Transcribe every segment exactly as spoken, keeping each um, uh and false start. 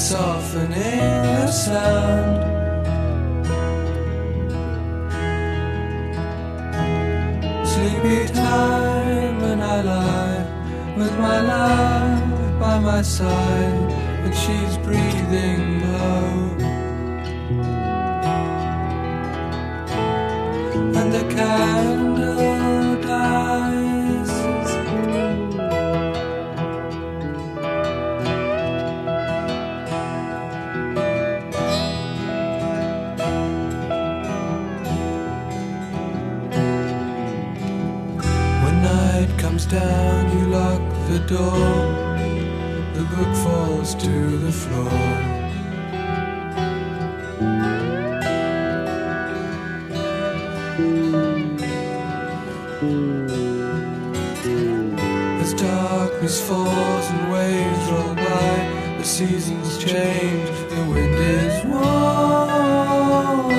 softening the sound. Sleepy time when I lie with my love by my side, and she's breathing low, and the candle dies. When night comes down, you lock the door, the book falls to the floor. As darkness falls and waves roll by, the seasons change, the wind is warm.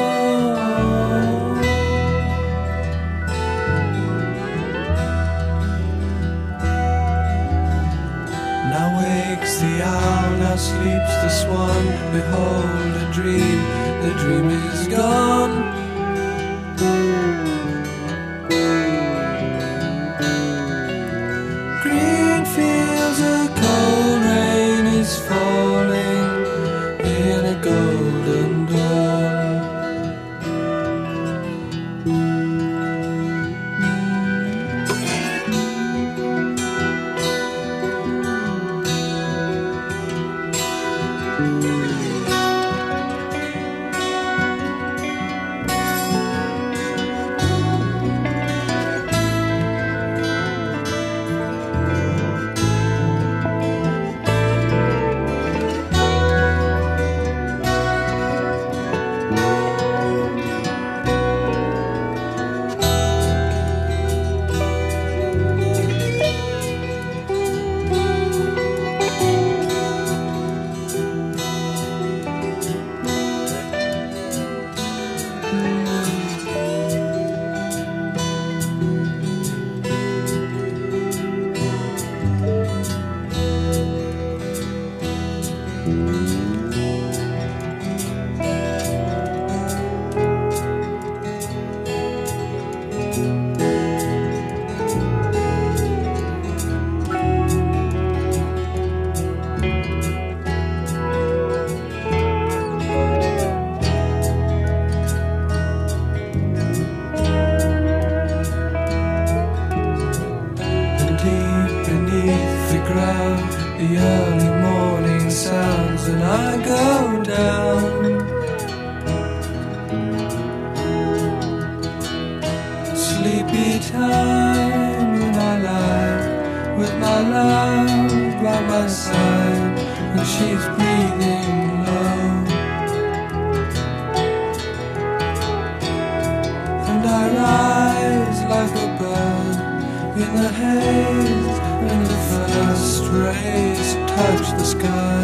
Now wakes the owl, now sleeps the swan. Behold a dream, the dream is gone. Green fields, a cold rain is falling in a golden dawn. The early morning sounds and I go down. Sleepy time when I lie with my love by my side, and she's breathing low, and I rise like a bird in the haze when the first rays touch the sky.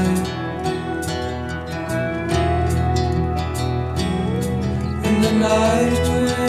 And the night wind